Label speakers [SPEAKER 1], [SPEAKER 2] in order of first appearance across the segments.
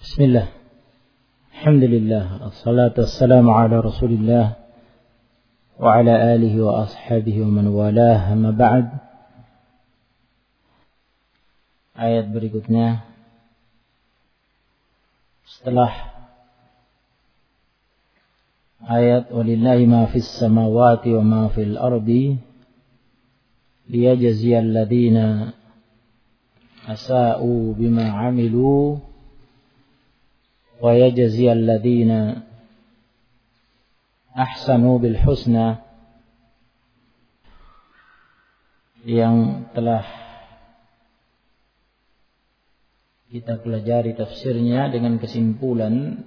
[SPEAKER 1] Bismillah. Alhamdulillah. Assalatu wassalamu ala Rasulillah wa ala alihi wa ashabihi wa man walah. Amma ba'd. Ayat berikutnya setelah ayat walillahi ma fis samawati wa ma fil ardi liyajziyal ladzina asa'u bima 'amilu wa yajziyal ladzina ahsanu bil husna, yang telah kita pelajari tafsirnya dengan kesimpulan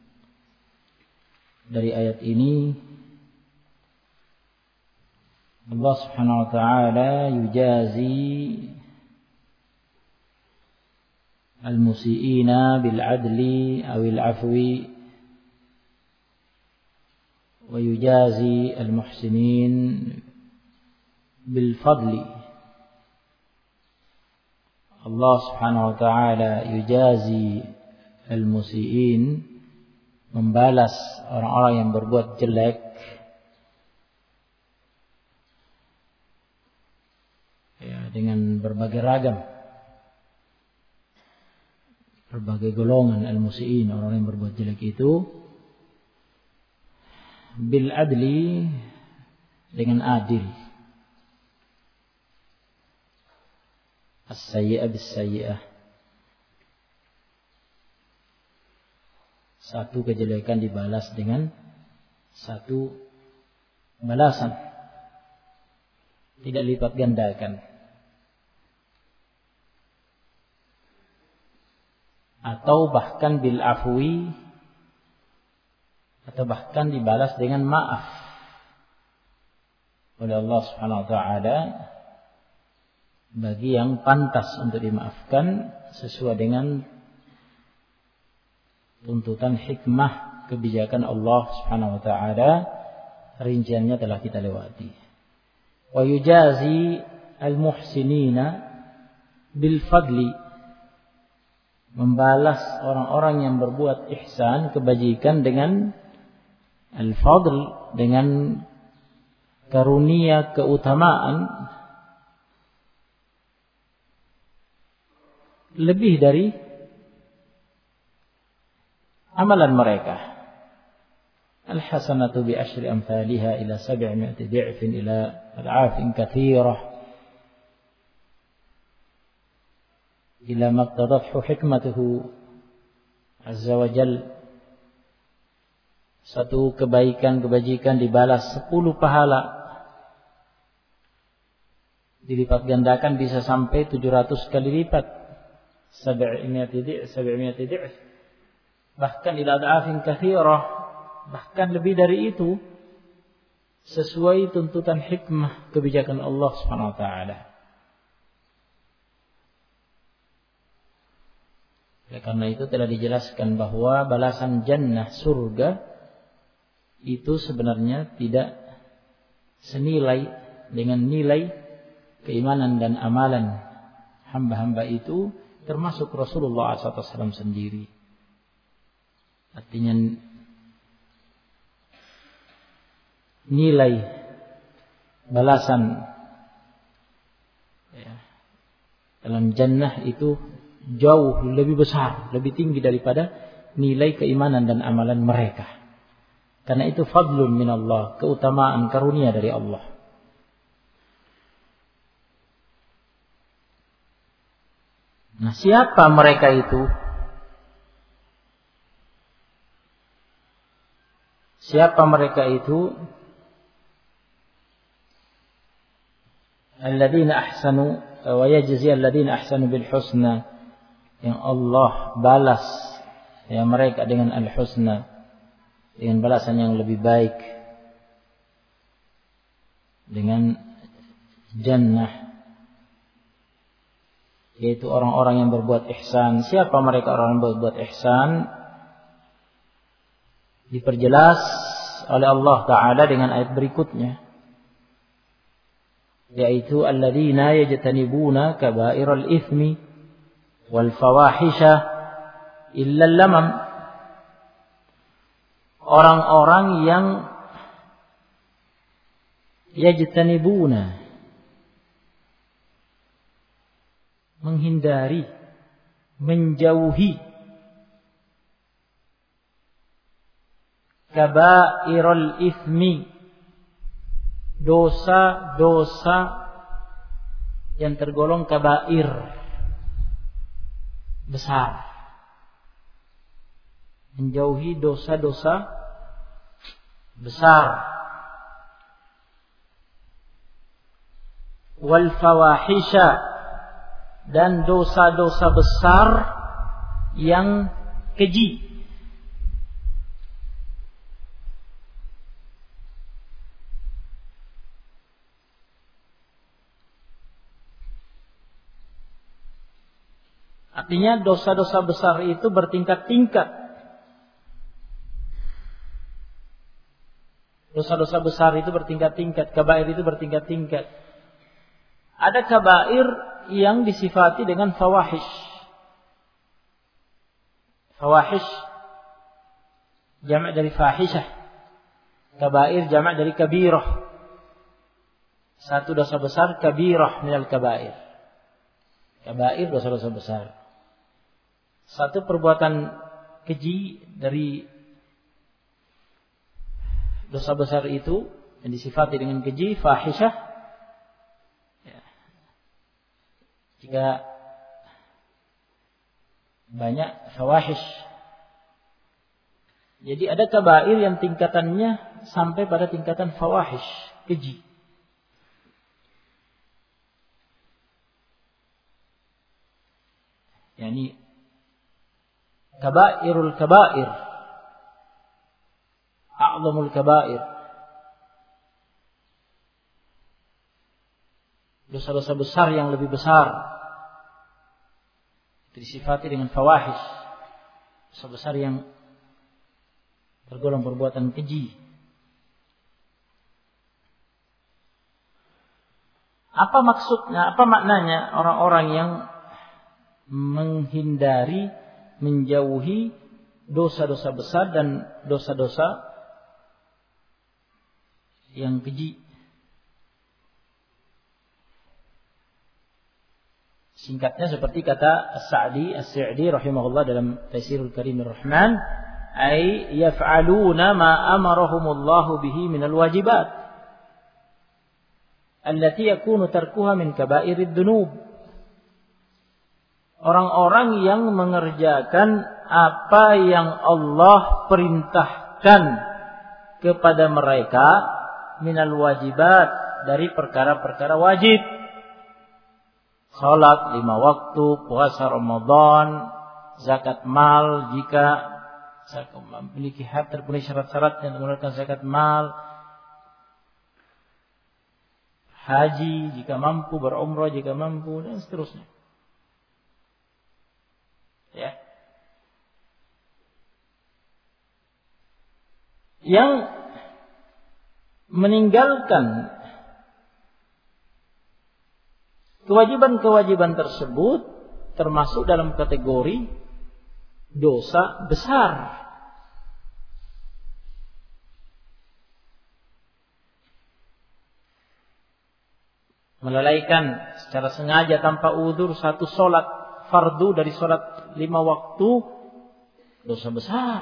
[SPEAKER 1] dari ayat ini. Allah Subhanahu wa ta'ala yujazi al-musii'ina bil adli awil afwi wa yujazi al-muhsinin bil fadli. Allah Subhanahu wa ta'ala yujazi al-musii'in, membalas orang-orang yang berbuat jelek ya, dengan berbagai ragam, berbagai golongan al-musii'in, orang yang berbuat jelek itu, bil adli, dengan adil, as-sayyi'ah bis-sayyi'ah, satu kejelekan dibalas dengan satu balasan, tidak lipat gandakan. Atau bahkan bil afwi, atau bahkan dibalas dengan maaf oleh Allah Subhanahu wa ta'ala bagi yang pantas untuk dimaafkan sesuai dengan tuntutan hikmah kebijakan Allah Subhanahu wa ta'ala. Rinciannya telah kita lewati. Wa yujazi al-muhsinina bil fadli, membalas orang-orang yang berbuat ihsan, kebajikan, dengan al-fadl, dengan karunia, keutamaan lebih dari amalan mereka. Al-hasanatu bi asyri amthaliha ila 700 di'fin ila al-'afin katsirah ila maqtadathu hikmatuhu azza wa jal. Satu kebaikan, kebajikan dibalas 10 pahala, dilipat gandakan bisa sampai 700 kali lipat, 700 di'f, bahkan ila ad'afin katsirah, bahkan lebih dari itu, sesuai tuntutan hikmah kebijakan Allah Subhanahu wa ta'ala. Karena itu telah dijelaskan bahwa balasan jannah, surga, itu sebenarnya tidak senilai dengan nilai keimanan dan amalan hamba-hamba itu, termasuk Rasulullah SAW sendiri. Artinya nilai balasan dalam jannah itu jauh lebih besar, lebih tinggi daripada nilai keimanan dan amalan mereka. Karena itu fadlun minallah, keutamaan, karunia dari Allah. Nah, siapa mereka itu? Siapa mereka itu? Alladzina ahsanu wa yajzi alladzina ahsanu bil husna, yang Allah balas ya mereka dengan al-husna, dengan balasan yang lebih baik, dengan jannah, yaitu orang-orang yang berbuat ihsan. Siapa mereka orang yang berbuat ihsan? Diperjelas oleh Allah Ta'ala dengan ayat berikutnya, yaitu alladzina yajtanibuna kaba'iral itsmi wal fawahisha illa lamam. Orang-orang yang yajtanibuna, menghindari, menjauhi kaba'irul ithmi, dosa-dosa yang tergolong kaba'ir, besar. Menjauhi dosa-dosa besar. Wal fawahisha, dan dosa-dosa besar yang keji. Artinya dosa-dosa besar itu bertingkat-tingkat. Dosa-dosa besar itu bertingkat-tingkat, kabair itu bertingkat-tingkat. Ada kabair yang disifati dengan fawahish. Fawahish jamak dari fahishah. Kabair jamak dari kabirah. Satu dosa besar, kabirah minal kabair. Kabair dosa-dosa besar. Satu perbuatan keji dari dosa besar itu yang disifati dengan keji, fahishah. Ya. Jika banyak fawahish. Jadi ada kabair yang tingkatannya sampai pada tingkatan fawahish, keji. Yani kabairul kabair, a'zamul kabair, dosa-dosa besar yang lebih besar, itu disifati dengan fawahish, dosa besar yang tergolong perbuatan keji. Apa maksudnya, apa maknanya orang-orang yang menghindari, menjauhi dosa-dosa besar dan dosa-dosa yang keji? Singkatnya seperti kata As-Sa'di rahimahullah dalam Taisirul Karimir Rahman, ay yaf'aluna ma amarahumullahu bihi minal wajibat allati yakunu tarkuha min kaba'irid dzunub. Orang-orang yang mengerjakan apa yang Allah perintahkan kepada mereka minal wajibat, dari perkara-perkara wajib. Salat 5 waktu, puasa Ramadan, zakat mal jika memiliki hak terpenuhi syarat-syaratnya untuk mengeluarkan zakat mal, haji jika mampu, berumrah jika mampu, dan seterusnya. Ya. Yang meninggalkan kewajiban-kewajiban tersebut termasuk dalam kategori dosa besar. Melalaikan secara sengaja tanpa uzur satu solat fardu dari solat 5 waktu, dosa besar.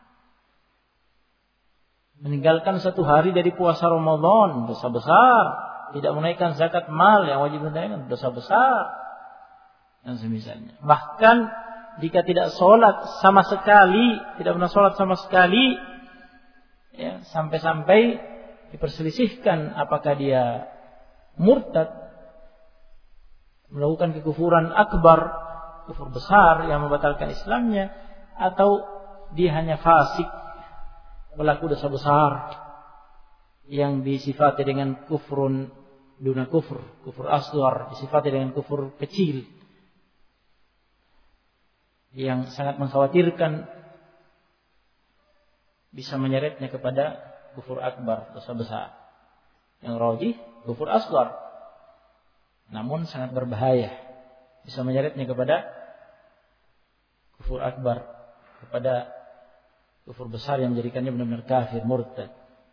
[SPEAKER 1] Meninggalkan 1 hari dari puasa Ramadan, dosa besar. Tidak menaikkan zakat mal yang wajib dinaikkan, dosa besar. Dan semisalnya. Bahkan jika tidak sholat sama sekali, tidak pernah sholat sama sekali, ya, sampai-sampai diperselisihkan apakah dia murtad, melakukan kekufuran akbar, kufur besar yang membatalkan Islamnya, atau dia hanya fasik, pelaku dosa besar yang disifati dengan kufrun duna kufur, kufur asghar, disifati dengan kufur kecil yang sangat mengkhawatirkan, bisa menyeretnya kepada kufur akbar, dosa besar. Yang rajih kufur asghar, namun sangat berbahaya, bisa menyeretnya kepada kufur akbar. kepada kufur besar yang menjadikannya benar-benar kafir, murtad.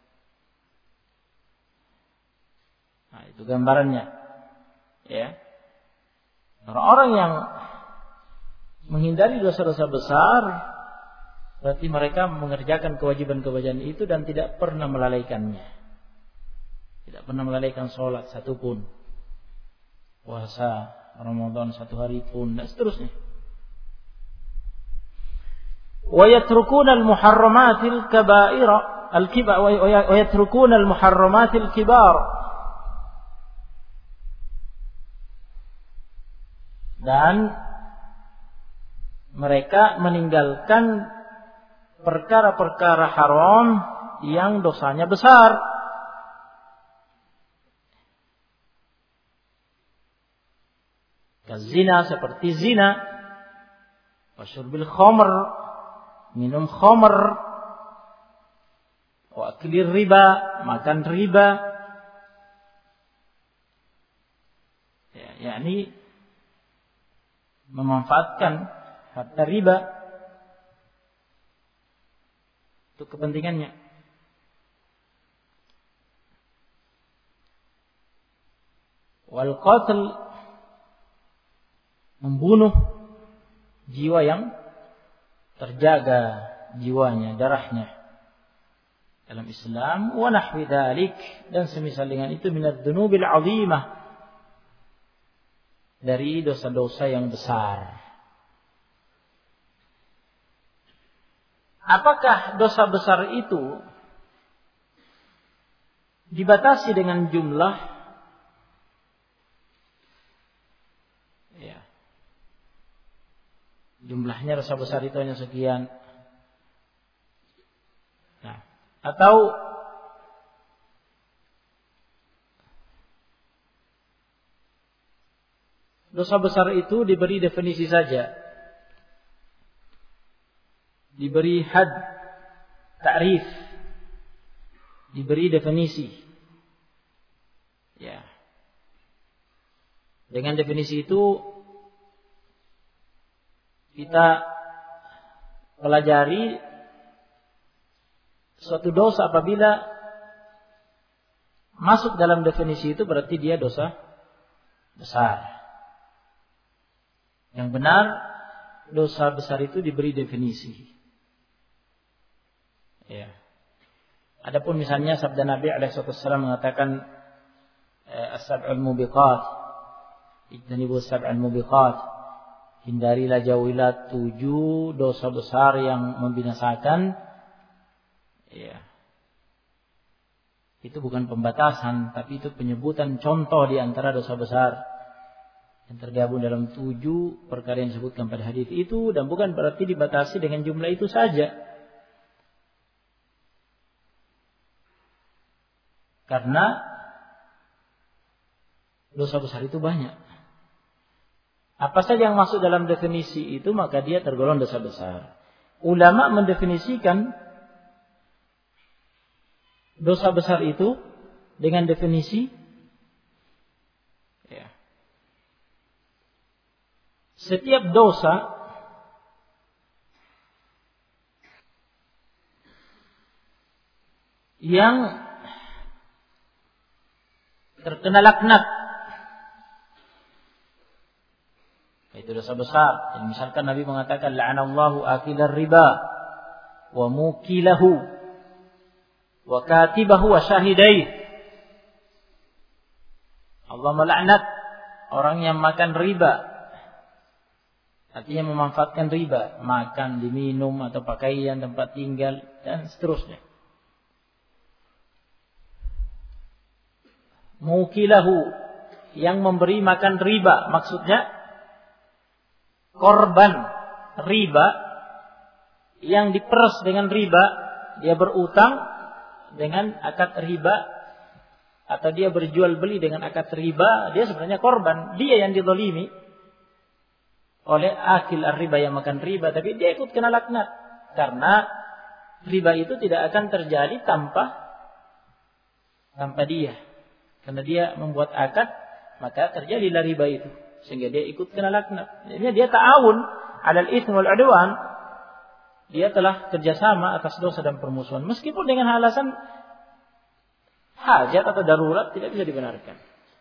[SPEAKER 1] Nah, itu gambarannya. Ya. Orang-orang yang menghindari dosa-dosa besar berarti mereka mengerjakan kewajiban-kewajiban itu dan tidak pernah melalaikannya. Tidak pernah melalaikan sholat satupun, puasa Ramadan satu hari pun, dan seterusnya. Wa yatrukuna al-muharramatil kaba'ira al-kibar wa yatrukuna al-muharramatil kibar. Dan mereka meninggalkan perkara-perkara haram yang dosanya besar. Kazina, seperti zina, wasyurbil khamr, minum khamr, wa aklir riba, makan riba. Ya, yakni memanfaatkan harta riba untuk kepentingannya. Wal qatl, membunuh jiwa yang terjaga jiwanya, darahnya dalam Islam, wa nahwi dzalik, dan semisal dengan itu minadz dzunubil 'azimah, dari dosa-dosa yang besar. Apakah dosa besar itu dibatasi dengan jumlah? Ya. Jumlahnya dosa besar itu hanya sekian. Nah, atau dosa besar itu diberi definisi saja, diberi had, ta'rif, diberi definisi. Ya. Dengan definisi itu kita pelajari suatu dosa apabila masuk dalam definisi itu berarti dia dosa besar. Yang benar, dosa besar itu diberi definisi. Ya. Adapun misalnya sabda Nabi SAW mengatakan as-sab'ul mubiqat, ijtanibu as-sab'ul mubiqat, hindarilah, jauhilah 7 dosa besar yang membinasakan. Ya. Itu bukan pembatasan, tapi itu penyebutan contoh di antara dosa besar yang tergabung dalam 7 perkara yang disebutkan pada hadis itu, dan bukan berarti dibatasi dengan jumlah itu saja. Karena dosa besar itu banyak. Apa saja yang masuk dalam definisi itu maka dia tergolong dosa besar. Ulama mendefinisikan dosa besar itu dengan definisi ya, setiap dosa yang terkena laknat, itu dosa besar. Jadi misalkan Nabi mengatakan la'anallahu akilar riba wa mukilahu wa katibahu wa syahidai. Allah melaknat orang yang makan riba, artinya memanfaatkan riba, makan, diminum atau pakaian, tempat tinggal dan seterusnya. Mukilahu, yang memberi makan riba, maksudnya korban riba yang diperas dengan riba, dia berutang dengan akad riba atau dia berjual beli dengan akad riba, dia sebenarnya korban, dia yang dizalimi oleh akil riba yang makan riba, tapi dia ikut kena laknat karena riba itu tidak akan terjadi tanpa dia. Karena dia membuat akad, maka terjadilah riba itu. Sehingga dia ikut kena laknat. Jadi dia ta'awun 'alal itsmi wal 'udwan. dia telah kerjasama atas dosa dan permusuhan. Meskipun dengan alasan hajat atau darurat tidak bisa dibenarkan.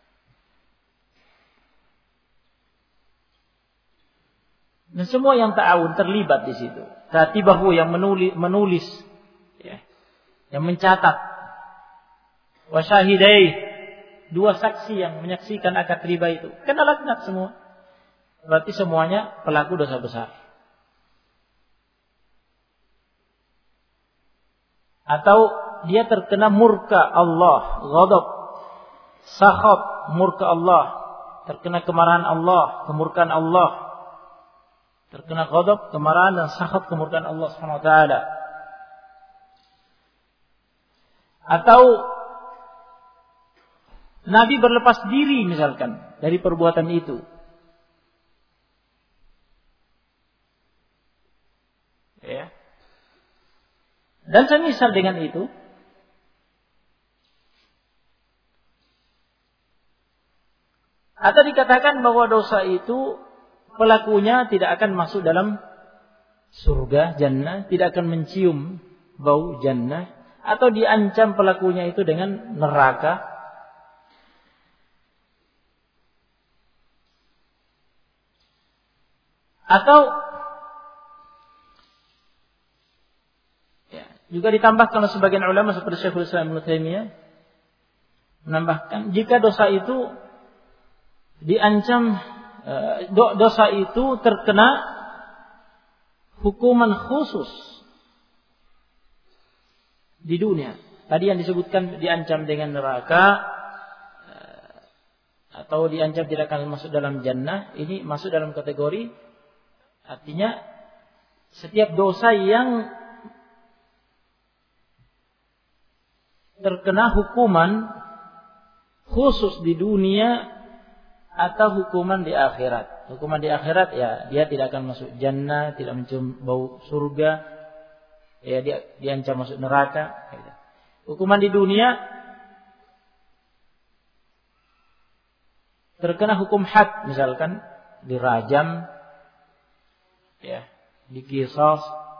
[SPEAKER 1] Dan semua yang ta'awun terlibat di situ. Katibahu yang menulis ya, yang mencatat. Wa syahidai, dua saksi yang menyaksikan akad riba itu. Kena laknat semua. Berarti semuanya pelaku dosa besar. Atau dia terkena murka Allah, ghadab, sakhab, murka Allah, terkena kemarahan Allah, kemurkaan Allah, terkena ghadab, kemarahan dan sakhab, kemurkaan Allah Subhanahu wa taala. Atau Nabi berlepas diri misalkan dari perbuatan itu. Ya. Dan semisal dengan itu, atau dikatakan bahwa dosa itu pelakunya tidak akan masuk dalam surga, jannah, tidak akan mencium bau jannah, atau diancam pelakunya itu dengan neraka. Atau juga ditambahkan oleh sebagian ulama seperti Syekhul Islam Ibnu Taimiyah menambahkan jika dosa itu diancam dosa itu terkena hukuman khusus di dunia. Tadi yang disebutkan diancam dengan neraka atau diancam tidak akan masuk dalam jannah, ini masuk dalam kategori artinya setiap dosa yang terkena hukuman khusus di dunia atau hukuman di akhirat. Hukuman di akhirat ya dia tidak akan masuk jannah, tidak mencium bau surga, ya dia diancam masuk neraka. Hukuman di dunia terkena hukum had, misalkan dirajam, ya, diqisas,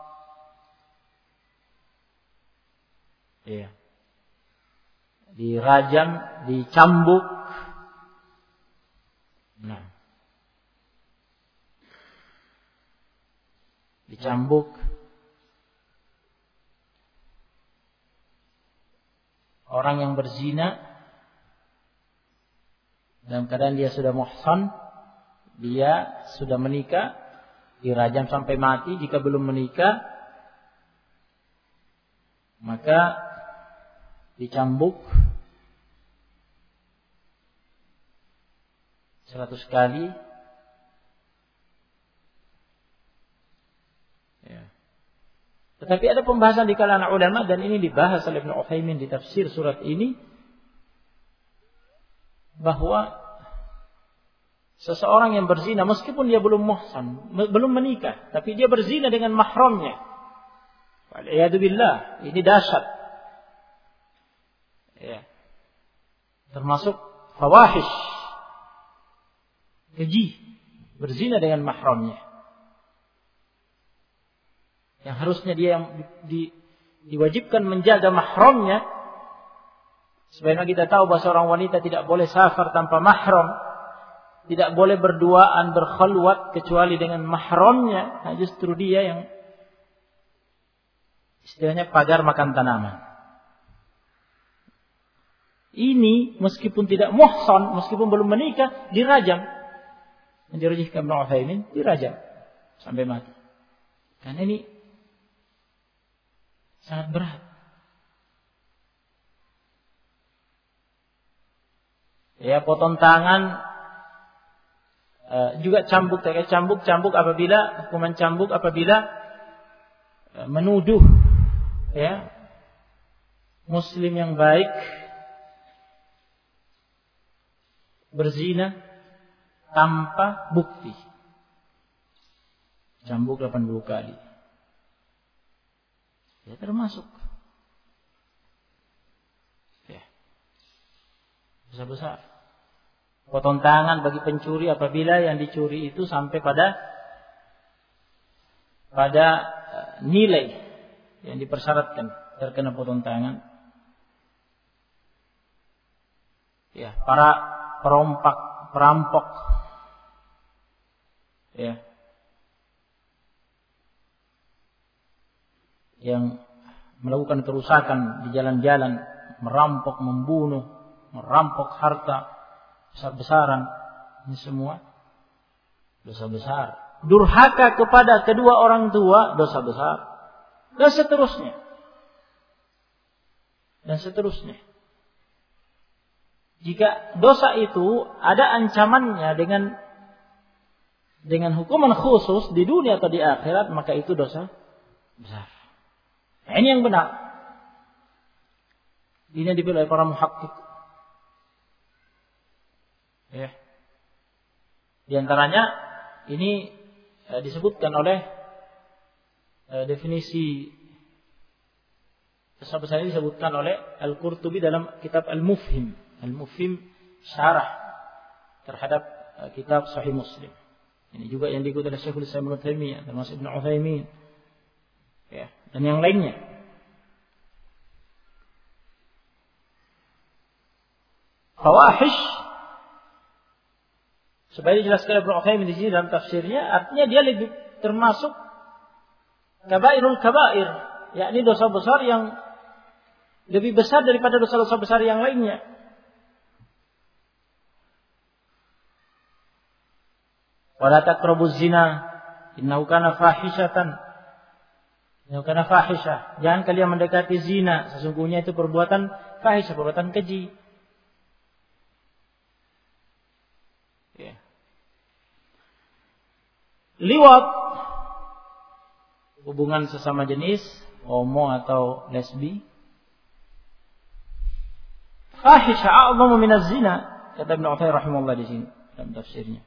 [SPEAKER 1] ya. Dirajam, dicambuk. Nah. Dicambuk. Orang yang berzina dalam keadaan dia sudah muhsan, dia sudah menikah, dirajam sampai mati. Jika belum menikah, maka dicambuk 100 kali. Ya. Tetapi ada pembahasan di kalangan ulama dan ini dibahas oleh Ibnu Utsaimin di tafsir surat ini bahwa seseorang yang berzina meskipun dia belum muhsan, belum menikah, tapi dia berzina dengan mahramnya. Wal'iyadzubillah, ini dahsyat. Ya. Termasuk fawahish, keji, berzina dengan mahramnya. Yang harusnya dia yang diwajibkan menjaga mahramnya. Sebagaimana kita tahu bahwa seorang wanita tidak boleh safar tanpa mahram, tidak boleh berduaan, berkhalwat kecuali dengan mahramnya. Nah, justru dia yang istilahnya pagar makan tanaman. Ini meskipun tidak muhsan, meskipun belum menikah, dirajam. Mendirajihkan Ibnu Utsaimin, dirajam sampai mati. Karena ini sangat berat. Ya, potong tangan, juga cambuk, cambuk apabila hukuman cambuk apabila menuduh ya muslim yang baik berzina tanpa bukti. Cambuk 80 kali. Ya termasuk. Ya. Besar-besar. Potong tangan bagi pencuri apabila yang dicuri itu sampai pada nilai yang dipersyaratkan terkena potong tangan. Ya, para perampok, ya, yang melakukan kerusakan di jalan-jalan, merampok, membunuh, merampok harta besar-besaran, ini semua dosa besar. Durhaka kepada kedua orang tua, dosa besar. Dan seterusnya. Dan seterusnya. Jika dosa itu ada ancamannya dengan hukuman khusus di dunia atau di akhirat, maka itu dosa besar. Nah, ini yang benar. Ini dipilih oleh para muhakkik. Ya. Di antaranya ini disebutkan oleh definisi dosa besar ini disebutkan oleh Al-Qurtubi dalam kitab Al-Mufhim. Al-Mufhim syarah terhadap kitab Sahih Muslim. Ini juga yang diikuti oleh Syekhul Islam Ibnu Taimiyah, termasuk Ibnu Utsaimin. Ya, dan yang lainnya. Fawahish supaya dijelaskan oleh Ibnu Utsaimin di sini dalam tafsirnya, artinya dia lebih termasuk kabairul kabair, yakni dosa besar yang lebih besar daripada dosa-dosa besar yang lainnya. Wala taqrabuz zina innahu kana fahishatan. Innahu kana fahisha. Jangan kalian mendekati zina, sesungguhnya itu perbuatan fahisha, perbuatan keji. Ya. Liwat, hubungan sesama jenis, homo atau lesbi. Fahisha a'zamu minaz zina, kata Ibnu Utsaimin rahimahullah di sini dalam tafsirnya.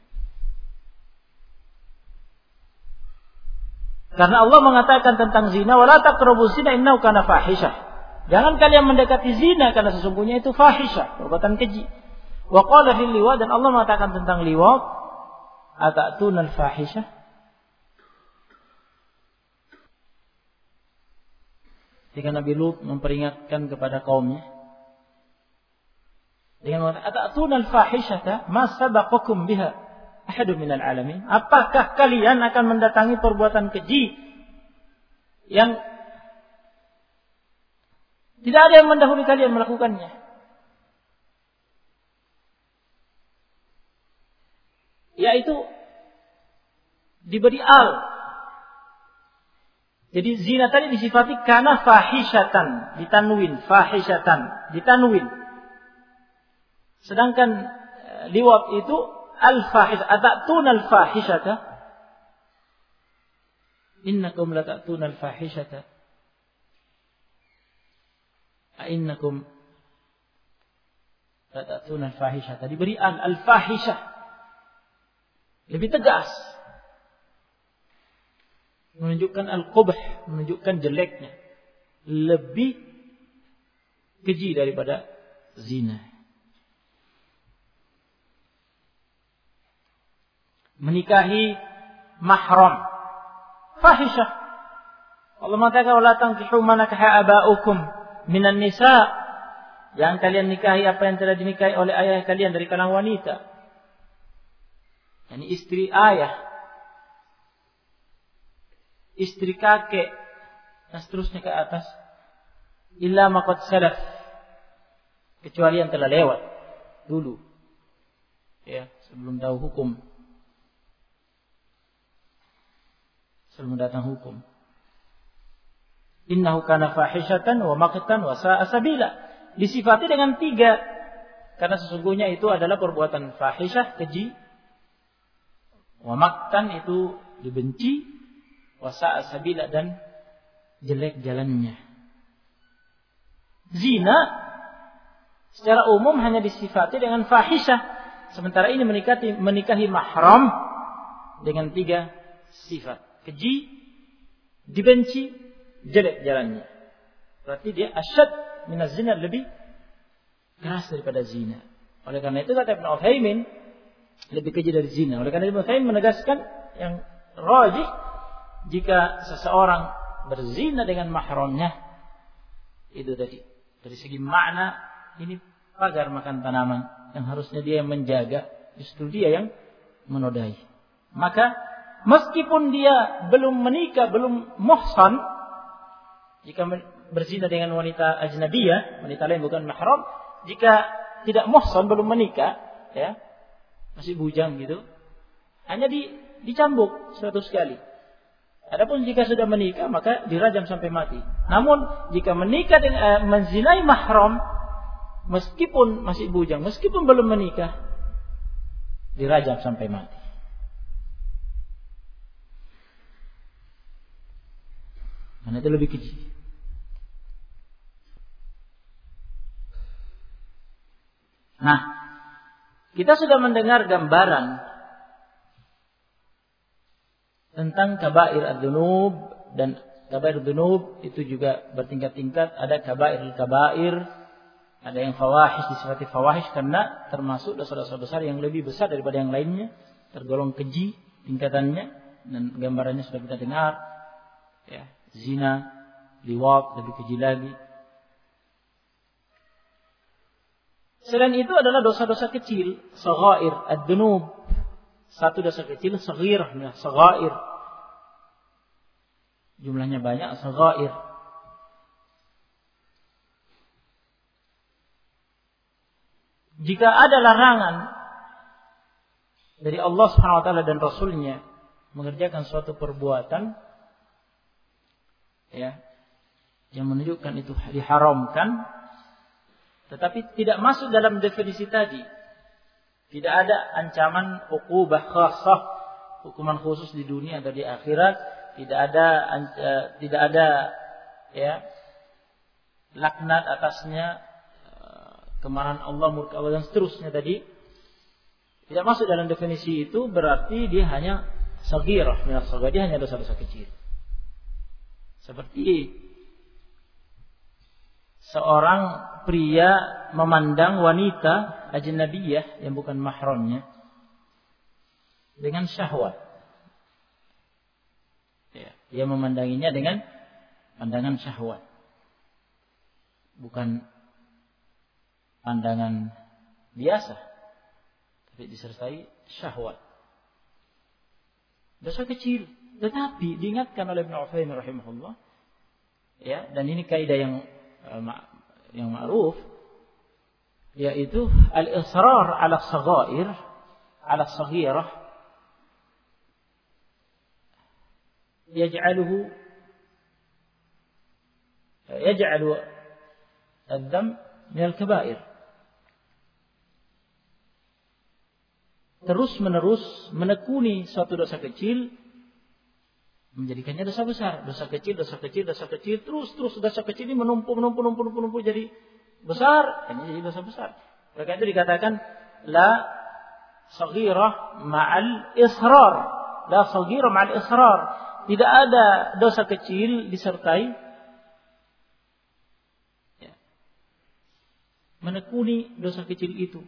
[SPEAKER 1] Karena Allah mengatakan tentang zina, wala taqrabuz zina innahu kana fahisyah. Jangan kalian mendekati zina karena sesungguhnya itu fahisyah, perbuatan keji. Wa qala fil liwat, dan Allah mengatakan tentang liwat, atatuna al-fahisyah. Ketika Nabi Lut memperingatkan kepada kaumnya dengan mengatakan atatuna al-fahisyata ma sabaqakum biha ahadun minal alamin. Apakah kalian akan mendatangi perbuatan keji yang tidak ada yang mendahului kalian melakukannya? Yaitu diberi al. Jadi zina tadi disifati kana fahisyatan, ditanwin, fahisyatan, ditanwin. Sedangkan liwat itu al-fahish, atatuna al-fahishata, innakum latatuna al-fahishata, innakum latatuna al-fahishata. Diberi al-fahishah, lebih tegas, menunjukkan al-qubh, menunjukkan jeleknya, lebih keji daripada zina. Menikahi mahram, fahisyah. Allah mengatakan wala tankihu ma nakaha aba'ukum minan nisa. Jangan kalian nikahi apa yang telah dinikahi oleh ayah kalian dari kalangan wanita. Yani istri ayah, istri kakek, dan seterusnya ke atas. Illa ma qad salaf, kecuali yang telah lewat dulu. Ya, sebelum tahu hukum. Sebelum datang hukum. Innahu kana fahishatan wa maqtan wa sa'a sabila. Disifati dengan 3. Karena sesungguhnya itu adalah perbuatan fahisyah, keji. Wa maqtan itu dibenci. Wa sa'a sabila, dan jelek jalannya. Zina secara umum hanya disifati dengan fahisyah. Sementara ini menikahi mahram dengan 3 sifat. Keji, dibenci, jelek jalannya. Berarti dia asyad minaz zina, lebih keras daripada zina. Oleh karena itu kata Ibnu Utsaimin, lebih keji dari zina. Oleh karena Ibnu Utsaimin menegaskan yang rajih, jika seseorang berzina dengan mahramnya, itu tadi dari segi makna ini pagar makan tanaman yang harusnya dia yang menjaga, justru dia yang menodai. Maka meskipun dia belum menikah, belum muhsan, jika berzina dengan wanita ajnabiyah, wanita lain bukan mahram, jika tidak muhsan, belum menikah, ya, masih bujang gitu, hanya dicambuk 100 kali. Adapun jika sudah menikah maka dirajam sampai mati. Namun jika menikah dengan menzinai mahram, meskipun masih bujang, meskipun belum menikah, dirajam sampai mati. Karena itu lebih keji. Nah, kita sudah mendengar gambaran tentang kabair ad-dzunub, dan kabair ad-dzunub itu juga bertingkat-tingkat. Ada kabair, ada yang fawahish, disifati fawahish karena termasuk dosa-dosa besar yang lebih besar daripada yang lainnya, tergolong keji tingkatannya, dan gambarannya sudah kita dengar, ya, zina, liwat, lebih keji lagi. Selain itu adalah dosa-dosa kecil, saghair ad-dzunub. Satu dosa kecil, saghirah, saghair. Jumlahnya banyak, saghair. Jika ada larangan dari Allah Subhanahu wa taala dan Rasulnya mengerjakan suatu perbuatan, ya, yang menunjukkan itu diharamkan, tetapi tidak masuk dalam definisi tadi. Tidak ada ancaman uqubah khassah, hukuman khusus di dunia atau di akhirat. Tidak ada ya laknat atasnya, kemarahan Allah, murka Allah dan seterusnya tadi. Tidak masuk dalam definisi itu, berarti dia hanya saghirah minas saghir, dia hanya dosa-dosa kecil. Seperti seorang pria memandang wanita ajnabiyah yang bukan mahramnya dengan syahwat. Ya, dia memandanginya dengan pandangan syahwat, bukan pandangan biasa, tapi disertai syahwat. Dosa kecil, tetapi diingatkan oleh Ibnu Utsaimin rahimahullah, ya, dan ini kaidah yang ma'ruf, yaitu al-israr ala saghair, ala saghirah, yaj'alu ad-dam min al-kaba'ir. Terus menerus menekuni suatu dosa kecil menjadikannya dosa besar, dosa kecil, terus dosa kecil ini menumpuk jadi besar, ini jadi dosa besar. Maka itu dikatakan la saghirah ma'al israr, la saghirah ma'al israr. Tidak ada dosa kecil disertai ya, menekuni dosa kecil itu.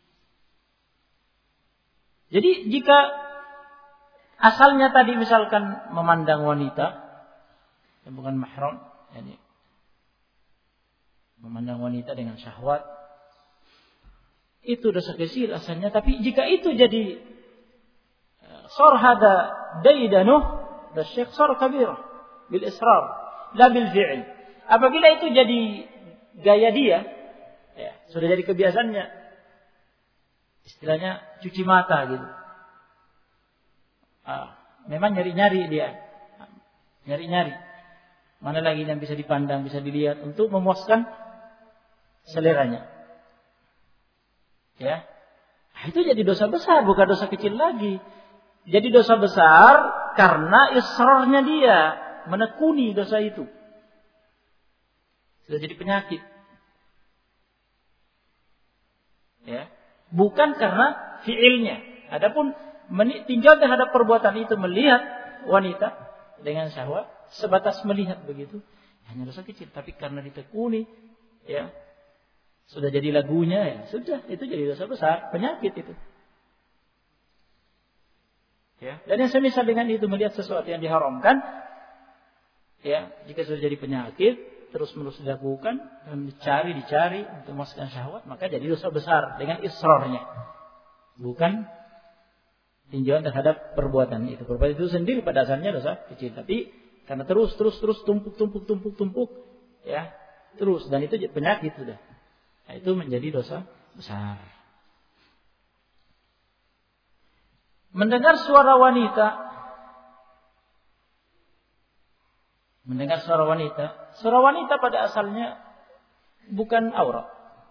[SPEAKER 1] Jadi jika asalnya tadi misalkan memandang wanita yang bukan mahram, yani memandang wanita dengan syahwat, itu dosa kecil asalnya. Tapi jika itu jadi sar hada daidanuh, dasyik sar kabirah bil israr la bil fi'l. Apabila itu jadi gaya dia, ya, sudah jadi kebiasaannya, istilahnya cuci mata gitu. Memang nyari-nyari dia, nyari-nyari mana lagi yang bisa dipandang, bisa dilihat untuk memuaskan seleranya. Ya, itu jadi dosa besar, bukan dosa kecil lagi. Jadi dosa besar karena israrnya dia menekuni dosa itu. Sudah jadi penyakit. Ya, bukan karena fiilnya. Adapun tinggal terhadap perbuatan itu, melihat wanita dengan syahwat, sebatas melihat begitu, hanya dosa kecil. Tapi karena ditekuni, ya, sudah jadi lagunya, ya sudah, itu jadi dosa besar, penyakit itu. Ya, dan yang semisal dengan itu, melihat sesuatu yang diharamkan, ya, jika sudah jadi penyakit terus-menerus dilakukan dan dicari untuk memuaskan syahwat, maka jadi dosa besar dengan israrnya. Bukan tinjauan terhadap perbuatan itu. Perbuatan itu sendiri pada asalnya dosa kecil, tapi karena terus tumpuk, ya, terus, dan itu penyakit sudah. Nah, itu menjadi dosa besar. Mendengar suara wanita pada asalnya bukan aurat,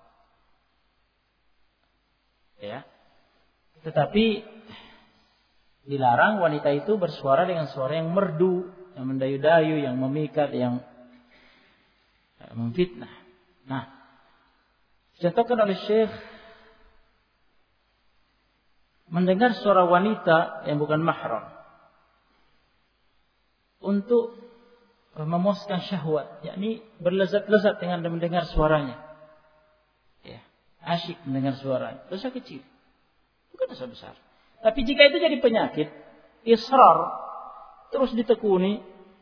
[SPEAKER 1] ya, tetapi dilarang wanita itu bersuara dengan suara yang merdu, yang mendayu-dayu, yang memikat, yang memfitnah. Nah, dicontohkan oleh Syekh, mendengar suara wanita yang bukan mahram untuk memuaskan syahwat, yakni berlezat-lezat dengan mendengar suaranya, ya, asyik mendengar suaranya, dosa kecil, bukan dosa besar. Tapi jika itu jadi penyakit, israr, terus ditekuni,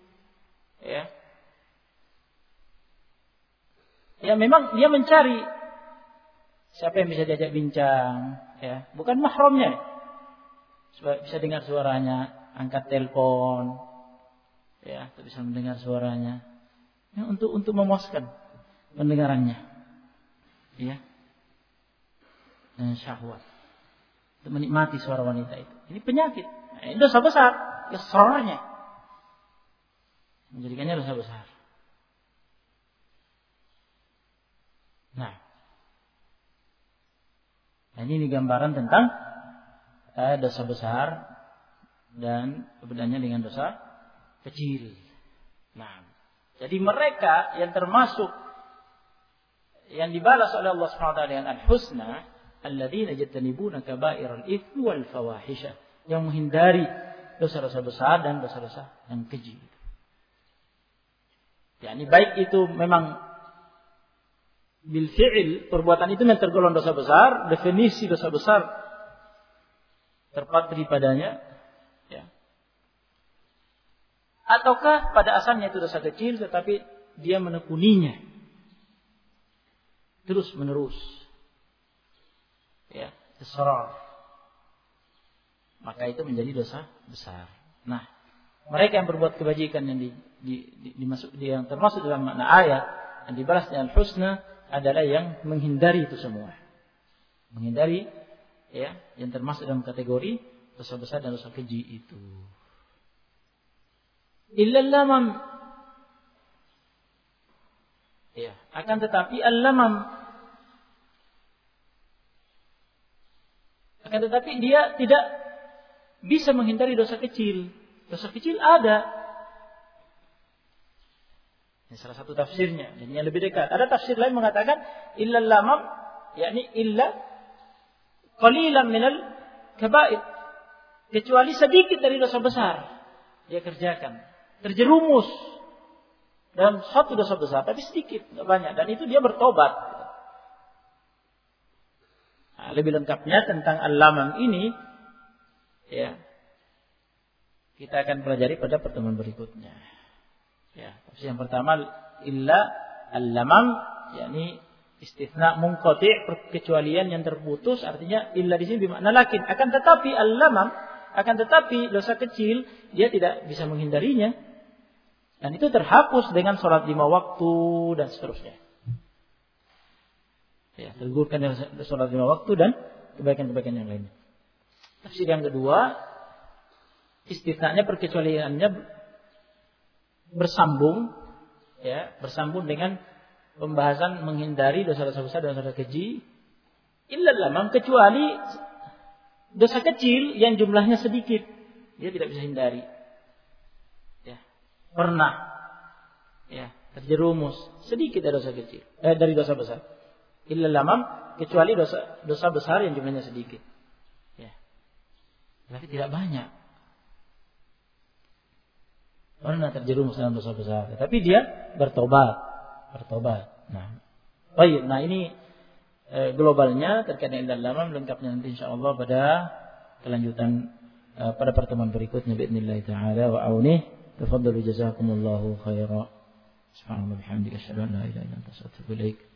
[SPEAKER 1] ya memang dia mencari siapa yang bisa diajak bincang, ya, bukan mahramnya, supaya bisa dengar suaranya, angkat telepon, ya, bisa mendengar suaranya, ya, untuk memuaskan pendengarannya, ya, dan syahwat, untuk menikmati suara wanita itu. Ini penyakit, nah, ini dosa besar, israrnya menjadikannya dosa besar. Nah, ini gambaran tentang dosa besar dan perbedaannya dengan dosa kecil. Nah, jadi mereka yang termasuk yang dibalas oleh Allah Subhanahu wa taala dengan al-husna, alladzina yajtanibuna kaba'iral itsmi wal fawahisha, yang menghindari dosa-dosa besar dan dosa-dosa yang keji. Yani baik itu memang bil fi'il, perbuatan itu yang tergolong dosa besar, definisi dosa besar terpatri padanya, ya. Ataukah pada asalnya itu dosa kecil tetapi dia menekuninya terus menerus, ya, israr, maka itu menjadi dosa besar. Nah, mereka yang berbuat kebajikan yang yang termasuk dalam makna ayat yang dibalas dengan husna adalah yang menghindari itu semua. Menghindari, ya, yang termasuk dalam kategori dosa besar dan dosa keji itu. Illal lamam. Ya, akan tetapi al-lamam, akan tetapi dia tidak bisa menghindari dosa kecil. Dosa kecil ada. Ini salah satu tafsirnya, dan yang lebih dekat. Ada tafsir lain mengatakan illal lamam, yakni illa qalilan minal kaba'ir, kecuali sedikit dari dosa besar dia kerjakan, terjerumus dalam satu dosa besar, tapi sedikit, tidak banyak, dan itu dia bertobat. Nah, lebih lengkapnya tentang al-lamam ini, ya, kita akan pelajari pada pertemuan berikutnya. Ya, tafsir yang pertama illa al-lamam, yakni istitsna munqati', perkecualian yang terputus, artinya illa di sini bermakna lakin. Akan tetapi al-lamam, akan tetapi dosa kecil dia tidak bisa menghindarinya, dan itu terhapus dengan sholat 5 waktu dan seterusnya. Ya, tergugurkan dengan sholat 5 waktu dan kebaikan-kebaikan yang lainnya. Tafsir yang kedua, istitsnanya, perkecualiannya bersambung, ya, bersambung dengan pembahasan menghindari dosa-dosa besar dan dosa keji. Illal lamam, kecuali dosa kecil yang jumlahnya sedikit, dia tidak bisa hindari. Ya, pernah, ya, terjerumus sedikit dari dosa kecil, dari dosa besar. Illal lamam, kecuali dosa besar yang jumlahnya sedikit. Ya, berarti tidak banyak. Pernah terjerumus dalam dosa besar, tapi dia bertobat. Nah, baik. Nah, ini globalnya terkait dengan lamam, lengkapnya nanti insyaallah pada kelanjutan pada pertemuan berikutnya. Bismillah taala wa aunih. Tafadhalu jazakumullahu khairan. Subhanallah bihamdika asyhadu an la ilaha illa anta astaghfiruka wa atubu ilaik.